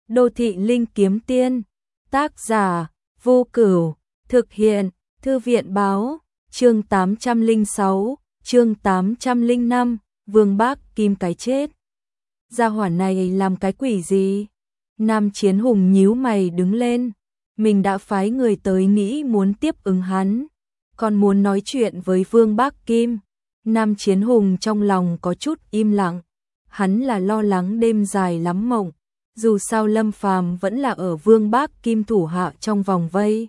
Đô thị linh kiếm tiên, tác giả, Vô Cửu, thực hiện, Thư viện báo, chương 806, chương 805, Vương Bác Kim cái chết. Gia hỏa này làm cái quỷ gì? Nam Chiến Hùng nhíu mày đứng lên, mình đã phái người tới nghĩ muốn tiếp ứng hắn, còn muốn nói chuyện với Vương Bác Kim. Nam Chiến Hùng trong lòng có chút im lặng, hắn là lo lắng đêm dài lắm mộng, dù sao Lâm Phàm vẫn là ở Vương Bác Kim thủ hạ trong vòng vây.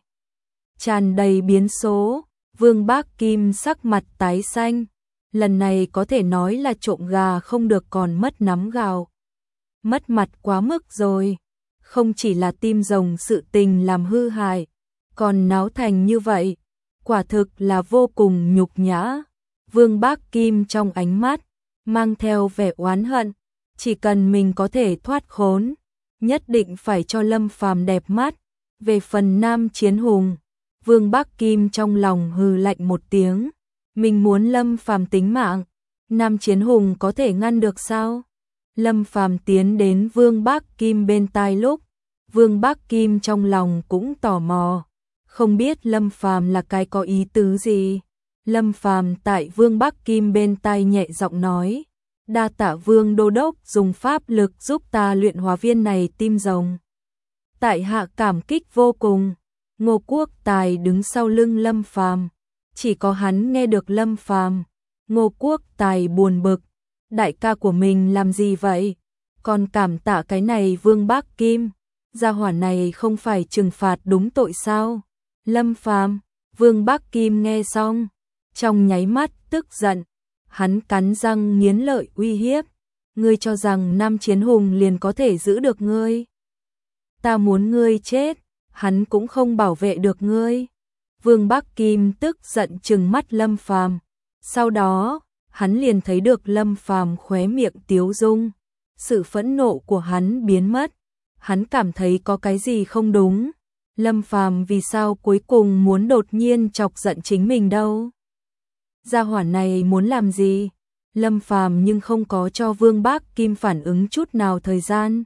Tràn đầy biến số, Vương Bác Kim sắc mặt tái xanh, lần này có thể nói là trộm gà không được còn mất nắm gạo. Mất mặt quá mức rồi, không chỉ là tim rồng sự tình làm hư hại, còn náo thành như vậy, quả thực là vô cùng nhục nhã. Vương Bác Kim trong ánh mắt mang theo vẻ oán hận, chỉ cần mình có thể thoát khốn, nhất định phải cho Lâm Phàm đẹp mắt. Về phần Nam Chiến Hùng, Vương Bác Kim trong lòng hừ lạnh một tiếng, mình muốn Lâm Phàm tính mạng, Nam Chiến Hùng có thể ngăn được sao? Lâm Phàm tiến đến Vương Bác Kim bên tai lúc, Vương Bác Kim trong lòng cũng tò mò, không biết Lâm Phàm là cái có ý tứ gì. Lâm Phàm tại Vương Bác Kim bên tai nhẹ giọng nói, đa tạ Vương Đô Đốc dùng pháp lực giúp ta luyện hóa viên này tim rồng. Tại hạ cảm kích vô cùng. Ngô Quốc Tài đứng sau lưng Lâm Phàm, chỉ có hắn nghe được Lâm Phàm. Ngô Quốc Tài buồn bực, đại ca của mình làm gì vậy? Còn cảm tạ cái này Vương Bác Kim, gia hỏa này không phải trừng phạt đúng tội sao? Lâm Phàm, Vương Bác Kim nghe xong, trong nháy mắt tức giận, hắn cắn răng nghiến lợi uy hiếp, ngươi cho rằng Nam Chiến Hùng liền có thể giữ được ngươi? Ta muốn ngươi chết, hắn cũng không bảo vệ được ngươi. Vương Bác Kim tức giận trừng mắt Lâm Phàm, sau đó, hắn liền thấy được Lâm Phàm khóe miệng tiếu dung, sự phẫn nộ của hắn biến mất, hắn cảm thấy có cái gì không đúng. Lâm Phàm vì sao cuối cùng muốn đột nhiên chọc giận chính mình đâu? Gia hỏa này muốn làm gì? Lâm Phàm nhưng không có cho Vương Bác Kim phản ứng chút nào thời gian.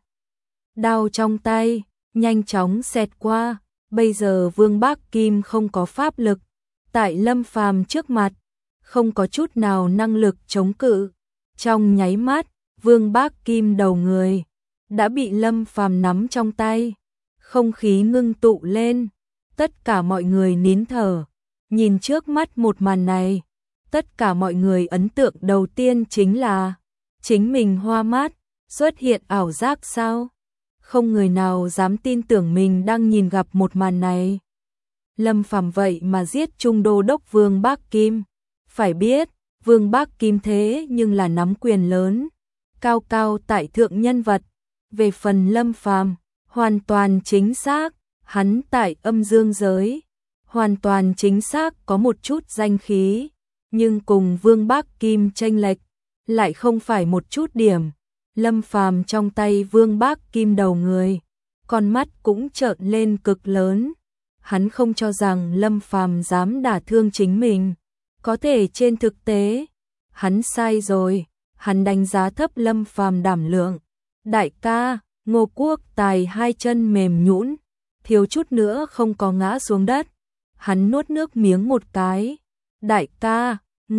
Đao trong tay nhanh chóng xẹt qua, bây giờ Vương Bác Kim không có pháp lực, tại Lâm Phàm trước mặt, không có chút nào năng lực chống cự. Trong nháy mắt, Vương Bác Kim đầu người đã bị Lâm Phàm nắm trong tay, không khí ngưng tụ lên, tất cả mọi người nín thở, nhìn trước mắt một màn này, tất cả mọi người ấn tượng đầu tiên chính là chính mình hoa mắt, xuất hiện ảo giác sao? Không người nào dám tin tưởng mình đang nhìn gặp một màn này. Lâm Phàm vậy mà giết Trung Đô Đốc Vương Bác Kim. Phải biết, Vương Bác Kim thế nhưng là nắm quyền lớn, cao cao tại thượng nhân vật. Về phần Lâm Phàm, hoàn toàn chính xác, hắn tại âm dương giới, hoàn toàn chính xác có một chút danh khí, nhưng cùng Vương Bác Kim chênh lệch lại không phải một chút điểm. Lâm Phàm trong tay Vương Bác Kim đầu người, con mắt cũng trợn lên cực lớn. Hắn không cho rằng Lâm Phàm dám đả thương chính mình, có thể trên thực tế, hắn sai rồi, hắn đánh giá thấp Lâm Phàm đảm lượng. Đại ca, Ngô Quốc Tài hai chân mềm nhũn, thiếu chút nữa không có ngã xuống đất. Hắn nuốt nước miếng một cái. Đại ca,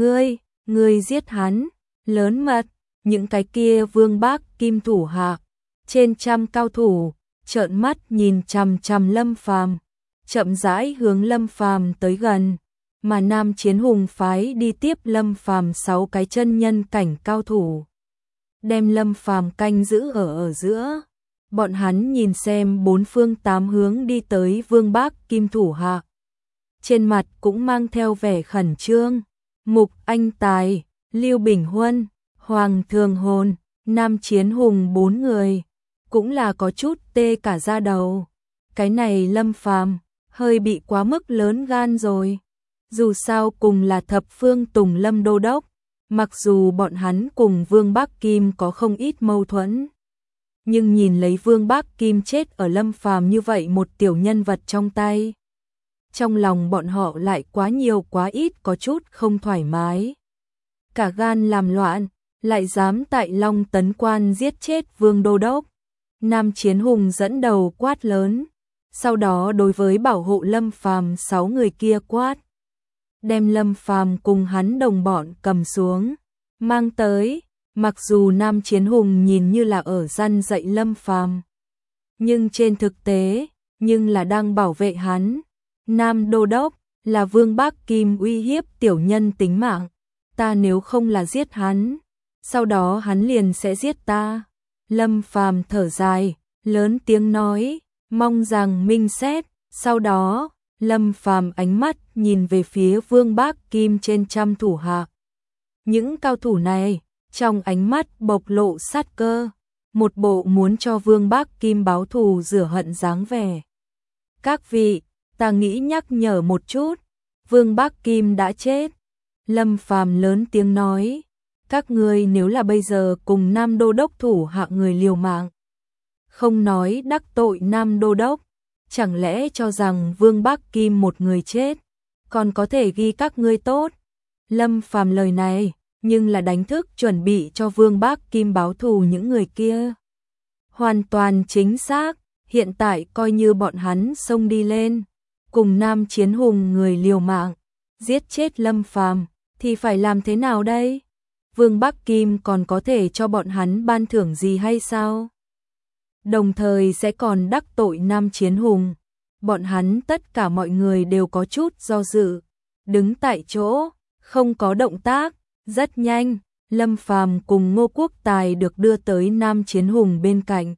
ngươi giết hắn, lớn mật. Những cái kia Vương Bác Kim thủ hạ, trên trăm cao thủ, trợn mắt nhìn chằm chằm Lâm Phàm, chậm rãi hướng Lâm Phàm tới gần, mà Nam Chiến Hùng phái đi tiếp Lâm Phàm 6 cái chân nhân cảnh cao thủ, đem Lâm Phàm canh giữ ở giữa. Bọn hắn nhìn xem bốn phương tám hướng đi tới Vương Bác Kim thủ hạ, trên mặt cũng mang theo vẻ khẩn trương. Mục Anh Tài, Lưu Bình Huân, Hoàng Thường Hồn, Nam Chiến Hùng 4 người, cũng là có chút tê cả da đầu. Cái này Lâm Phàm hơi bị quá mức lớn gan rồi. Dù sao cùng là thập phương Tùng Lâm Đô Đốc, mặc dù bọn hắn cùng Vương Bác Kim có không ít mâu thuẫn, nhưng nhìn lấy Vương Bác Kim chết ở Lâm Phàm như vậy một tiểu nhân vật trong tay, trong lòng bọn họ lại quá nhiều quá ít có chút không thoải mái. Cả gan làm loạn, lại dám tại Long Tấn Quan giết chết Vương Đô Đốc. Nam Chiến Hùng dẫn đầu quát lớn, sau đó đối với bảo hộ Lâm Phàm 6 người kia quát, đem Lâm Phàm cùng hắn đồng bọn cầm xuống, mang tới. Mặc dù Nam Chiến Hùng nhìn như là ở răn dạy Lâm Phàm, nhưng trên thực tế, nhưng là đang bảo vệ hắn. Nam Đô Đốc, là Vương Bác Kim uy hiếp tiểu nhân tính mạng, ta nếu không là giết hắn, sau đó hắn liền sẽ giết ta. Lâm Phàm thở dài, lớn tiếng nói, mong rằng minh xét. Sau đó, Lâm Phàm ánh mắt nhìn về phía Vương Bác Kim trên trăm thủ hạ. Những cao thủ này, trong ánh mắt bộc lộ sát cơ, một bộ muốn cho Vương Bác Kim báo thù rửa hận dáng vẻ. Các vị, ta nghĩ nhắc nhở một chút, Vương Bác Kim đã chết. Lâm Phàm lớn tiếng nói, các ngươi nếu là bây giờ cùng Nam Đô Đốc thủ hạ người liều mạng, không nói đắc tội Nam Đô Đốc, chẳng lẽ cho rằng Vương Bác Kim một người chết, còn có thể ghi các ngươi tốt. Lâm Phàm lời này, nhưng là đánh thức chuẩn bị cho Vương Bác Kim báo thù những người kia. Hoàn toàn chính xác, hiện tại coi như bọn hắn xông đi lên, cùng Nam Chiến Hùng người liều mạng, giết chết Lâm Phàm thì phải làm thế nào đây? Vương Bác Kim còn có thể cho bọn hắn ban thưởng gì hay sao? Đồng thời sẽ còn đắc tội Nam Chiến Hùng. Bọn hắn tất cả mọi người đều có chút do dự, đứng tại chỗ, không có động tác. Rất nhanh, Lâm Phàm cùng Ngô Quốc Tài được đưa tới Nam Chiến Hùng bên cạnh.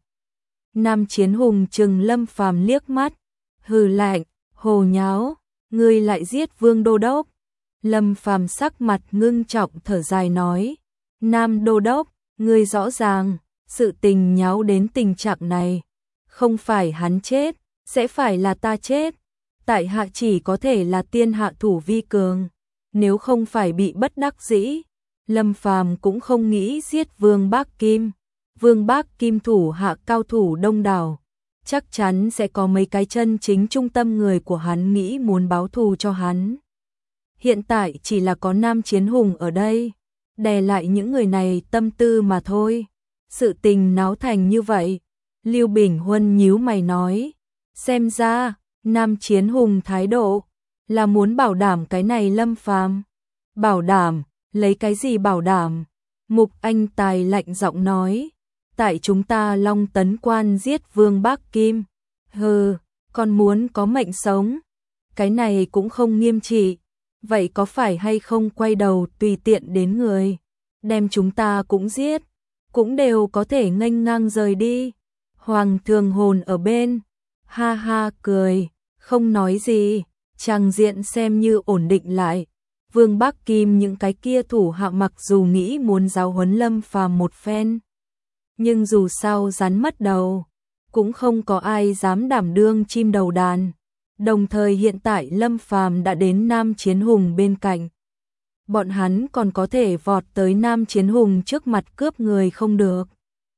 Nam Chiến Hùng trừng Lâm Phàm liếc mắt, hừ lạnh, hồ nháo, ngươi lại giết Vương Đô Đốc. Lâm Phàm sắc mặt ngưng trọng thở dài nói, Nam Đô Đốc, ngươi rõ ràng, sự tình nháo đến tình trạng này, không phải hắn chết, sẽ phải là ta chết. Tại hạ chỉ có thể là tiên hạ thủ vi cường, nếu không phải bị bất đắc dĩ, Lâm Phàm cũng không nghĩ giết Vương Bác Kim. Vương Bác Kim thủ hạ cao thủ đông đảo, chắc chắn sẽ có mấy cái chân chính trung tâm người của hắn nghĩ muốn báo thù cho hắn. Hiện tại chỉ là có Nam Chiến Hùng ở đây, đè lại những người này tâm tư mà thôi. Sự tình náo thành như vậy, Lưu Bình Huân nhíu mày nói, xem ra Nam Chiến Hùng thái độ là muốn bảo đảm cái này Lâm Phàm. Bảo đảm, lấy cái gì bảo đảm? Mục Anh Tài lạnh giọng nói, tại chúng ta Long Tấn Quan giết Vương Bác Kim. Hừ, còn muốn có mệnh sống, cái này cũng không nghiêm trị. Vậy có phải hay không quay đầu tùy tiện đến người, đem chúng ta cũng giết, cũng đều có thể nghênh ngang rời đi. Hoàng Thường Hồn ở bên, ha ha cười, không nói gì, tràng diện xem như ổn định lại. Vương Bác Kim những cái kia thủ hạ mặc dù nghĩ muốn giáo huấn Lâm Phàm một phen, nhưng dù sao rắn mất đầu, cũng không có ai dám đảm đương chim đầu đàn. Đồng thời hiện tại Lâm Phàm đã đến Nam Chiến Hùng bên cạnh. Bọn hắn còn có thể vọt tới Nam Chiến Hùng trước mặt cướp người không được.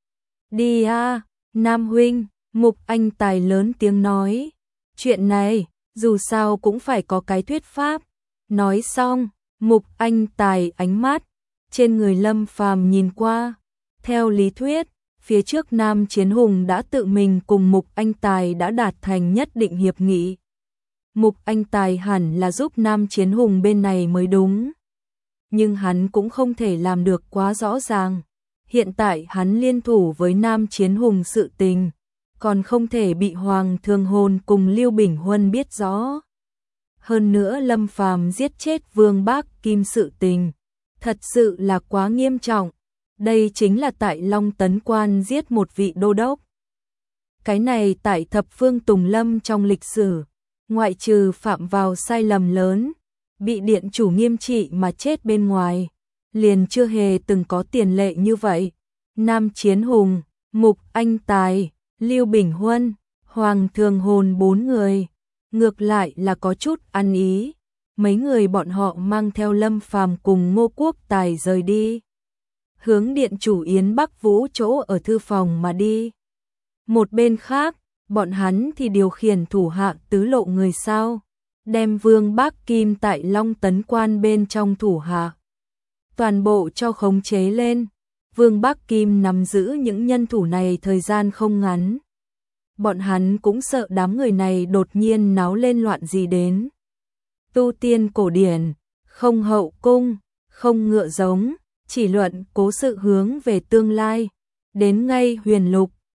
Đi a, Nam huynh, Mục Anh Tài lớn tiếng nói. Chuyện này, dù sao cũng phải có cái thuyết pháp. Nói xong, Mục Anh Tài ánh mắt trên người Lâm Phàm nhìn qua. Theo lý thuyết, phía trước Nam Chiến Hùng đã tự mình cùng Mục Anh Tài đã đạt thành nhất định hiệp nghị. Mục Anh Tài hẳn là giúp Nam Chiến Hùng bên này mới đúng. Nhưng hắn cũng không thể làm được quá rõ ràng. Hiện tại hắn liên thủ với Nam Chiến Hùng sự tình, còn không thể bị Hoàng Thường Hồn cùng Lưu Bình Huân biết rõ. Hơn nữa Lâm Phàm giết chết Vương Bác Kim sự tình, thật sự là quá nghiêm trọng. Đây chính là tại Long Tấn Quan giết một vị đô đốc. Cái này tại Thập Phương Tùng Lâm trong lịch sử, ngoại trừ phạm vào sai lầm lớn, bị điện chủ nghiêm trị mà chết bên ngoài, liền chưa hề từng có tiền lệ như vậy. Nam Chiến Hùng, Mục Anh Tài, Lưu Bình Huân, Hoàng Thường Hồn 4 người, ngược lại là có chút ăn ý. Mấy người bọn họ mang theo Lâm Phàm cùng Ngô Quốc Tài rời đi, hướng điện chủ Yến Bắc Vũ chỗ ở thư phòng mà đi. Một bên khác, bọn hắn thì điều khiển thủ hạ tứ lộ người sao, đem Vương Bác Kim tại Long Tấn Quan bên trong thủ hạ toàn bộ cho khống chế lên. Vương Bắc Kim nắm giữ những nhân thủ này thời gian không ngắn. Bọn hắn cũng sợ đám người này đột nhiên náo lên loạn gì đến. Tu tiên cổ điển, không hậu cung, không ngựa giống, chỉ luận cố sự hướng về tương lai. Đến ngay huyền lục,